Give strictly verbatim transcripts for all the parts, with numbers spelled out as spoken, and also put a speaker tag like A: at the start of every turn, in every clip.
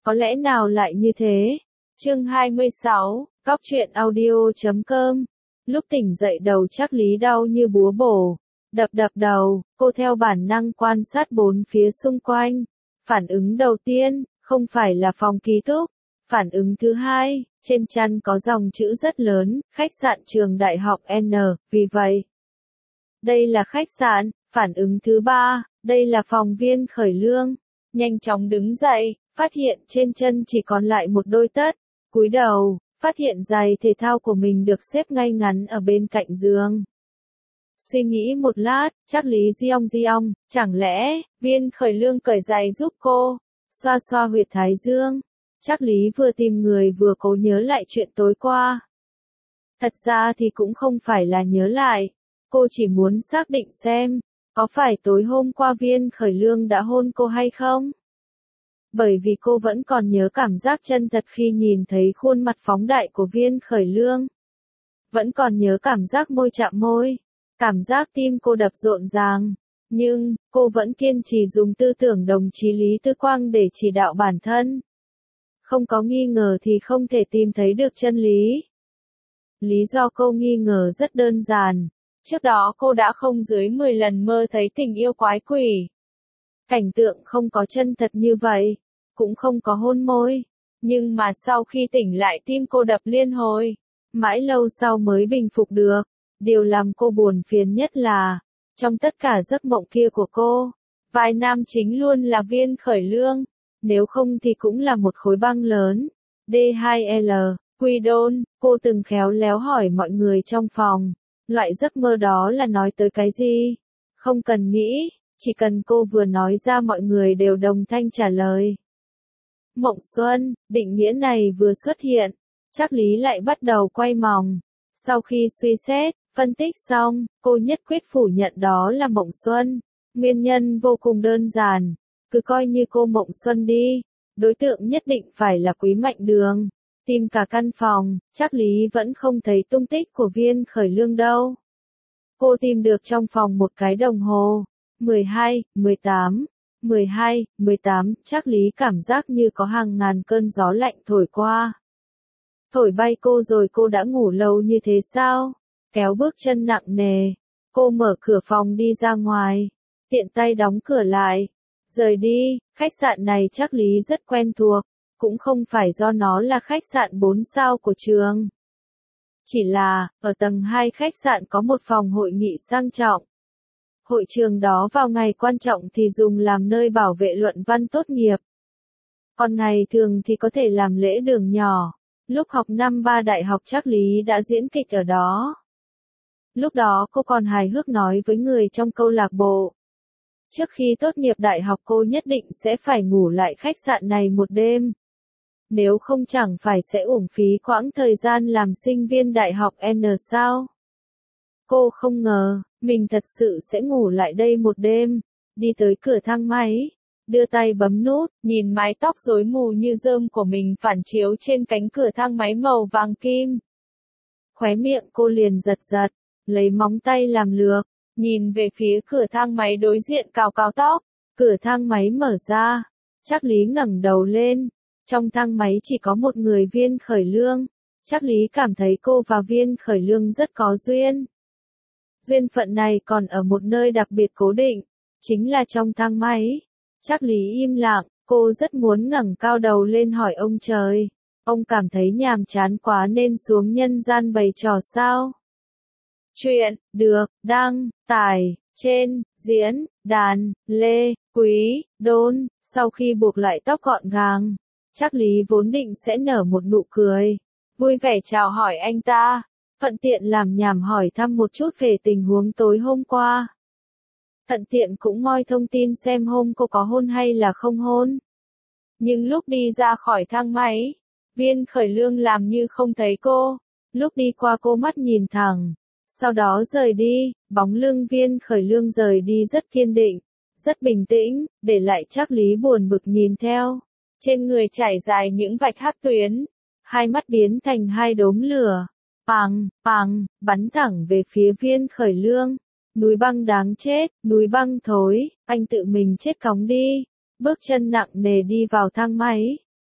A: Có lẽ nào lại như thế? Chương hai mươi sáu, Góc truyện audio chấm com. Lúc tỉnh dậy đầu Trác Lý đau như búa bổ, đập đập đầu, cô theo bản năng quan sát bốn phía xung quanh. Phản ứng đầu tiên, không phải là phòng ký túc. Phản ứng thứ hai, trên chăn có dòng chữ rất lớn, khách sạn trường đại học N, vì vậy. Đây là khách sạn. Phản ứng thứ ba, đây là phòng Viên Khởi Lương. Nhanh chóng đứng dậy, phát hiện trên chân chỉ còn lại một đôi tất. Cúi đầu, phát hiện giày thể thao của mình được xếp ngay ngắn ở bên cạnh giường. Suy nghĩ một lát, Trác Lý giong giong, chẳng lẽ, Viên Khởi Lương cởi giày giúp cô, xoa xoa huyệt thái dương. Trác Lý vừa tìm người vừa cố nhớ lại chuyện tối qua. Thật ra thì cũng không phải là nhớ lại, cô chỉ muốn xác định xem, có phải tối hôm qua Viên Khởi Lương đã hôn cô hay không? Bởi vì cô vẫn còn nhớ cảm giác chân thật khi nhìn thấy khuôn mặt phóng đại của Viên Khởi Lương. Vẫn còn nhớ cảm giác môi chạm môi, cảm giác tim cô đập rộn ràng. Nhưng, cô vẫn kiên trì dùng tư tưởng đồng chí Lý Tư Quang để chỉ đạo bản thân. Không có nghi ngờ thì không thể tìm thấy được chân lý. Lý do cô nghi ngờ rất đơn giản. Trước đó cô đã không dưới mười lần mơ thấy tình yêu quái quỷ. Cảnh tượng không có chân thật như vậy, cũng không có hôn môi. Nhưng mà sau khi tỉnh lại tim cô đập liên hồi, mãi lâu sau mới bình phục được. Điều làm cô buồn phiền nhất là, trong tất cả giấc mộng kia của cô, vai nam chính luôn là Viên Khởi Lương, nếu không thì cũng là một khối băng lớn. D hai L, Quy Đôn, cô từng khéo léo hỏi mọi người trong phòng, loại giấc mơ đó là nói tới cái gì? Không cần nghĩ, chỉ cần cô vừa nói ra mọi người đều đồng thanh trả lời. Mộng xuân, định nghĩa này vừa xuất hiện, Trác Lý lại bắt đầu quay mòng. Sau khi suy xét, phân tích xong, cô nhất quyết phủ nhận đó là mộng xuân. Nguyên nhân vô cùng đơn giản, cứ coi như cô mộng xuân đi, đối tượng nhất định phải là Quý Mạnh Đường. Tìm cả căn phòng, Trác Lý vẫn không thấy tung tích của Viên Khởi Lương đâu. Cô tìm được trong phòng một cái đồng hồ. mười hai, mười tám, mười hai, mười tám, Trác Lý cảm giác như có hàng ngàn cơn gió lạnh thổi qua. Thổi bay cô rồi cô đã ngủ lâu như thế sao? Kéo bước chân nặng nề, cô mở cửa phòng đi ra ngoài, tiện tay đóng cửa lại. Rời đi, khách sạn này Trác Lý rất quen thuộc, cũng không phải do nó là khách sạn bốn sao của trường. Chỉ là, ở tầng hai khách sạn có một phòng hội nghị sang trọng. Hội trường đó vào ngày quan trọng thì dùng làm nơi bảo vệ luận văn tốt nghiệp. Còn ngày thường thì có thể làm lễ đường nhỏ. Lúc học năm ba đại học Trác Lý đã diễn kịch ở đó. Lúc đó cô còn hài hước nói với người trong câu lạc bộ. Trước khi tốt nghiệp đại học cô nhất định sẽ phải ngủ lại khách sạn này một đêm. Nếu không chẳng phải sẽ uổng phí quãng thời gian làm sinh viên đại học N sao. Cô không ngờ, mình thật sự sẽ ngủ lại đây một đêm. Đi tới cửa thang máy, đưa tay bấm nút, nhìn mái tóc rối mù như rơm của mình phản chiếu trên cánh cửa thang máy màu vàng kim. Khóe miệng cô liền giật giật, lấy móng tay làm lược, nhìn về phía cửa thang máy đối diện cào cào tóc. Cửa thang máy mở ra, Trác Lý ngẩng đầu lên. Trong thang máy chỉ có một người, Viên Khởi Lương. Trác Lý cảm thấy cô và Viên Khởi Lương rất có duyên. Duyên phận này còn ở một nơi đặc biệt cố định, chính là trong thang máy. Trác Lý im lặng, cô rất muốn ngẩng cao đầu lên hỏi ông trời. Ông cảm thấy nhàm chán quá nên xuống nhân gian bày trò sao? Chuyện, được, đăng, tải, trên, diễn, đàn, Lê, Quý, Đôn. Sau khi buộc lại tóc gọn gàng, Trác Lý vốn định sẽ nở một nụ cười, vui vẻ chào hỏi anh ta, thuận tiện làm nhảm hỏi thăm một chút về tình huống tối hôm qua. Thuận tiện cũng moi thông tin xem hôm cô có hôn hay là không hôn. Nhưng lúc đi ra khỏi thang máy, Viên Khởi Lương làm như không thấy cô, lúc đi qua cô mắt nhìn thẳng, sau đó rời đi. Bóng lưng Viên Khởi Lương rời đi rất kiên định, rất bình tĩnh, để lại Trác Lý buồn bực nhìn theo. Trên người trải dài những vạch hắc tuyến, hai mắt biến thành hai đốm lửa, pằng, pằng, bắn thẳng về phía Viên Khởi Lương. Núi băng đáng chết, núi băng thối, anh tự mình chết cóng đi. Bước chân nặng nề đi vào thang máy,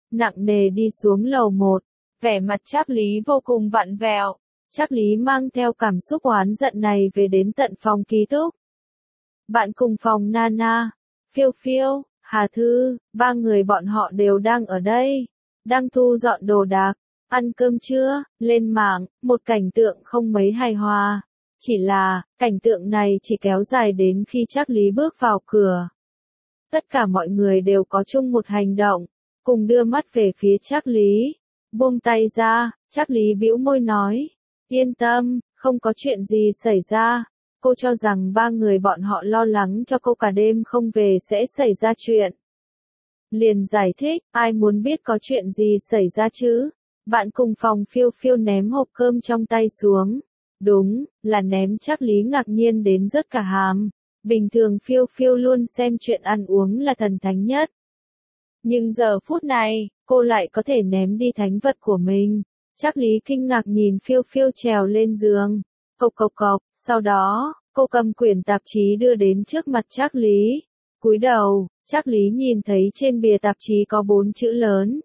A: nặng nề đi xuống lầu một. Vẻ mặt Trác Lý vô cùng vặn vẹo. Trác Lý mang theo cảm xúc oán giận này về đến tận phòng ký túc. Bạn cùng phòng Nana, Phiêu Phiêu, Hà Thư, ba người bọn họ đều đang ở đây, đang thu dọn đồ đạc, ăn cơm trưa, lên mạng, một cảnh tượng không mấy hài hòa. Chỉ là, cảnh tượng này chỉ kéo dài đến khi Trác Lý bước vào cửa. Tất cả mọi người đều có chung một hành động, cùng đưa mắt về phía Trác Lý. Buông tay ra, Trác Lý bĩu môi nói, yên tâm, không có chuyện gì xảy ra. Cô cho rằng ba người bọn họ lo lắng cho cô cả đêm không về sẽ xảy ra chuyện. Liền giải thích, ai muốn biết có chuyện gì xảy ra chứ? Bạn cùng phòng Phiêu Phiêu ném hộp cơm trong tay xuống. Đúng, là ném. Trác Lý ngạc nhiên đến rớt cả hàm. Bình thường Phiêu Phiêu luôn xem chuyện ăn uống là thần thánh nhất. Nhưng giờ phút này, cô lại có thể ném đi thánh vật của mình. Trác Lý kinh ngạc nhìn Phiêu Phiêu trèo lên giường. Cộc cộc cộc, sau đó, cô cầm quyển tạp chí đưa đến trước mặt Trác Lý. Cúi đầu, Trác Lý nhìn thấy trên bìa tạp chí có bốn chữ lớn.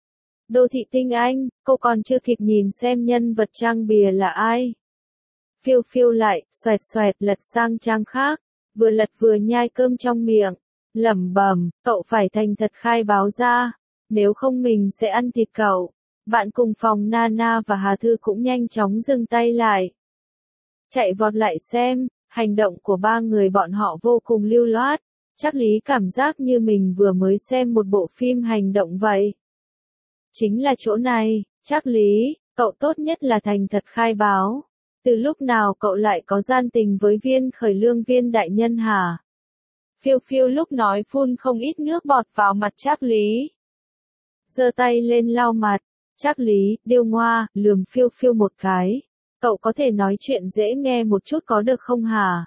A: Đô thị tinh anh, cô còn chưa kịp nhìn xem nhân vật trang bìa là ai. Phiêu Phiêu lại, xoẹt xoẹt lật sang trang khác, vừa lật vừa nhai cơm trong miệng, lẩm bẩm, cậu phải thành thật khai báo ra, nếu không mình sẽ ăn thịt cậu. Bạn cùng phòng Nana và Hà Thư cũng nhanh chóng dừng tay lại. Chạy vọt lại xem, hành động của ba người bọn họ vô cùng lưu loát. Trác Lý cảm giác như mình vừa mới xem một bộ phim hành động vậy. Chính là chỗ này, Trác Lý, cậu tốt nhất là thành thật khai báo. Từ lúc nào cậu lại có gian tình với Viên Khởi Lương Viên đại nhân hả? Phiêu Phiêu lúc nói phun không ít nước bọt vào mặt Trác Lý. Giơ tay lên lau mặt, Trác Lý, điêu ngoa, lườm Phiêu Phiêu một cái. Cậu có thể nói chuyện dễ nghe một chút có được không hả?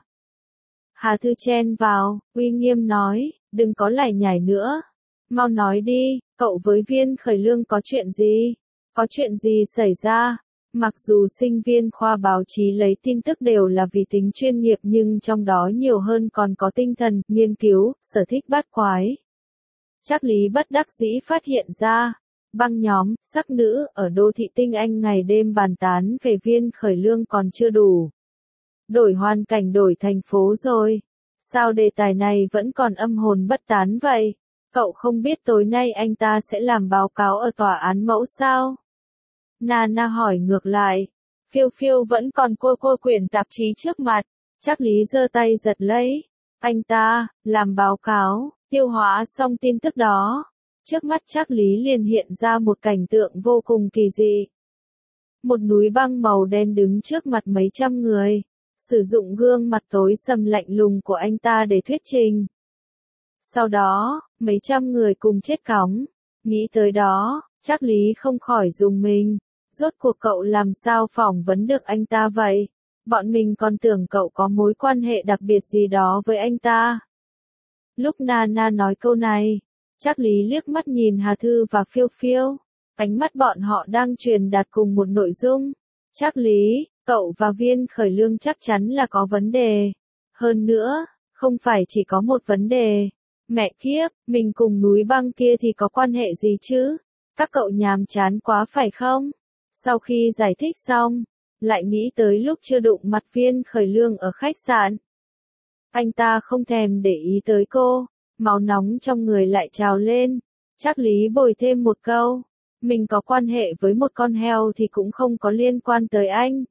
A: Hà Thư chen vào, uy nghiêm nói, đừng có lải nhải nữa. Mau nói đi, cậu với Viên Khởi Lương có chuyện gì? Có chuyện gì xảy ra? Mặc dù sinh viên khoa báo chí lấy tin tức đều là vì tính chuyên nghiệp nhưng trong đó nhiều hơn còn có tinh thần, nghiên cứu, sở thích bát quái. Trác Lý bất đắc dĩ phát hiện ra, băng nhóm, sắc nữ, ở đô thị tinh anh ngày đêm bàn tán về Viên Khởi Lương còn chưa đủ. Đổi hoàn cảnh đổi thành phố rồi. Sao đề tài này vẫn còn âm hồn bất tán vậy? Cậu không biết tối nay anh ta sẽ làm báo cáo ở tòa án mẫu sao? Nana hỏi ngược lại. Phiêu Phiêu vẫn còn cô cô quyển tạp chí trước mặt. Trác Lý giơ tay giật lấy. Anh ta, làm báo cáo, tiêu hóa xong tin tức đó. Trước mắt Trác Lý liền hiện ra một cảnh tượng vô cùng kỳ dị. Một núi băng màu đen đứng trước mặt mấy trăm người. Sử dụng gương mặt tối sầm lạnh lùng của anh ta để thuyết trình. Sau đó, mấy trăm người cùng chết cóng. Nghĩ tới đó, Trác Lý không khỏi rùng mình. Rốt cuộc cậu làm sao phỏng vấn được anh ta vậy? Bọn mình còn tưởng cậu có mối quan hệ đặc biệt gì đó với anh ta. Lúc Nana nói câu này, Trác Lý liếc mắt nhìn Hà Thư và Phiêu Phiêu. Ánh mắt bọn họ đang truyền đạt cùng một nội dung. Trác Lý, cậu và Viên Khởi Lương chắc chắn là có vấn đề. Hơn nữa, không phải chỉ có một vấn đề. Mẹ kiếp, mình cùng núi băng kia thì có quan hệ gì chứ? Các cậu nhàm chán quá phải không? Sau khi giải thích xong, lại nghĩ tới lúc chưa đụng mặt Viên Khởi Lương ở khách sạn. Anh ta không thèm để ý tới cô, máu nóng trong người lại trào lên. Trác Lý bồi thêm một câu, mình có quan hệ với một con heo thì cũng không có liên quan tới anh.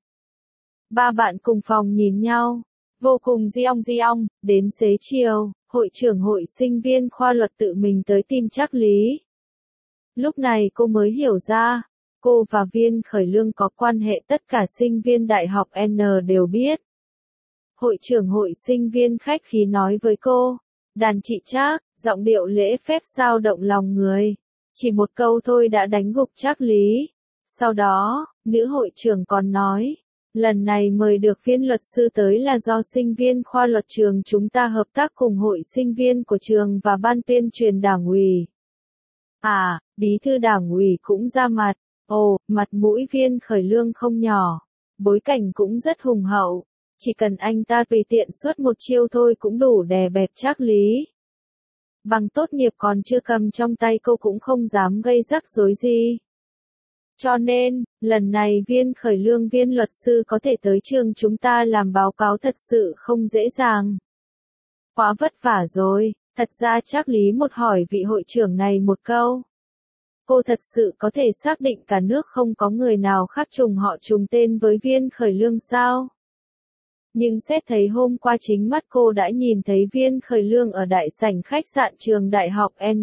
A: Ba bạn cùng phòng nhìn nhau, vô cùng giong giong. Đến xế chiều, hội trưởng hội sinh viên khoa luật tự mình tới tìm Trác Lý. Lúc này cô mới hiểu ra, cô và Viên Khởi Lương có quan hệ tất cả sinh viên đại học N đều biết. Hội trưởng hội sinh viên khách khí nói với cô, đàn chị Trác, giọng điệu lễ phép sao động lòng người. Chỉ một câu thôi đã đánh gục Trác Lý. Sau đó, nữ hội trưởng còn nói, lần này mời được viên luật sư tới là do sinh viên khoa luật trường chúng ta hợp tác cùng hội sinh viên của trường và ban tuyên truyền đảng ủy. À, bí thư đảng ủy cũng ra mặt. Ồ, mặt mũi Viên Khởi Lương không nhỏ. Bối cảnh cũng rất hùng hậu. Chỉ cần anh ta tùy tiện xuất một chiêu thôi cũng đủ đè bẹp Trác Lý. bằng tốt nghiệp còn chưa cầm trong tay cô cũng không dám gây rắc rối gì. Cho nên, lần này Viên Khởi Lương viên luật sư có thể tới trường chúng ta làm báo cáo thật sự không dễ dàng. Quá vất vả rồi, thật ra chắc Lý một hỏi vị hội trưởng này một câu. Cô thật sự có thể xác định cả nước không có người nào khác trùng họ trùng tên với Viên Khởi Lương sao? Nhưng xét thấy hôm qua chính mắt cô đã nhìn thấy Viên Khởi Lương ở đại sảnh khách sạn trường đại học N.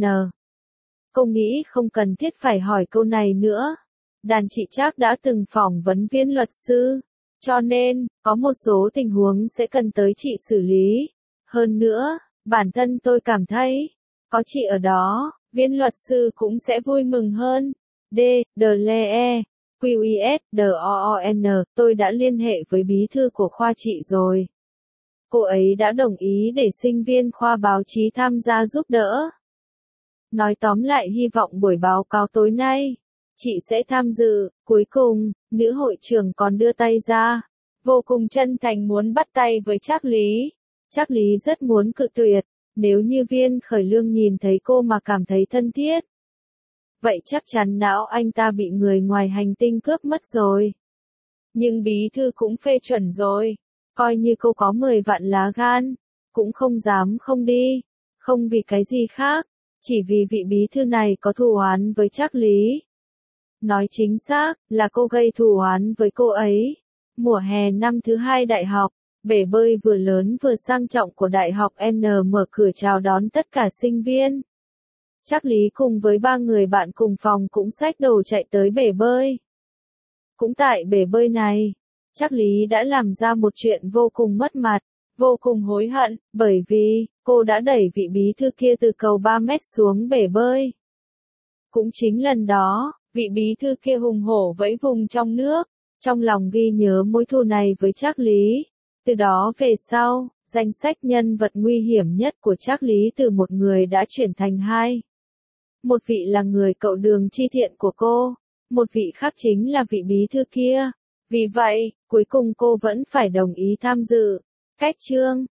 A: Cô nghĩ không cần thiết phải hỏi câu này nữa. Đàn chị chắc đã từng phỏng vấn viên luật sư, cho nên, có một số tình huống sẽ cần tới chị xử lý. Hơn nữa, bản thân tôi cảm thấy, có chị ở đó, viên luật sư cũng sẽ vui mừng hơn. D. Dele, Q I S, D O O N, tôi đã liên hệ với bí thư của khoa chị rồi. Cô ấy đã đồng ý để sinh viên khoa báo chí tham gia giúp đỡ. Nói tóm lại hy vọng buổi báo cáo tối nay, chị sẽ tham dự. Cuối cùng, nữ hội trưởng còn đưa tay ra, vô cùng chân thành muốn bắt tay với Trác Lý. Trác Lý rất muốn cự tuyệt, nếu như Viên Khởi Lương nhìn thấy cô mà cảm thấy thân thiết. Vậy chắc chắn não anh ta bị người ngoài hành tinh cướp mất rồi. Nhưng bí thư cũng phê chuẩn rồi, coi như cô có mười vạn lá gan, cũng không dám không đi, không vì cái gì khác, chỉ vì vị bí thư này có thù oán với Trác Lý. Nói chính xác, là cô gây thù oán với cô ấy. Mùa hè năm thứ hai đại học, bể bơi vừa lớn vừa sang trọng của đại học N mở cửa chào đón tất cả sinh viên. Trác Lý cùng với ba người bạn cùng phòng cũng xách đồ chạy tới bể bơi. Cũng tại bể bơi này, Trác Lý đã làm ra một chuyện vô cùng mất mặt, vô cùng hối hận, bởi vì, cô đã đẩy vị bí thư kia từ cầu ba mét xuống bể bơi. Cũng chính lần đó, vị bí thư kia hùng hổ vẫy vùng trong nước, trong lòng ghi nhớ mối thù này với Trác Lý. Từ đó về sau, danh sách nhân vật nguy hiểm nhất của Trác Lý từ một người đã chuyển thành hai. Một vị là người cậu Đường Chi Thiện của cô, một vị khác chính là vị bí thư kia. Vì vậy, cuối cùng cô vẫn phải đồng ý tham dự. Cách chương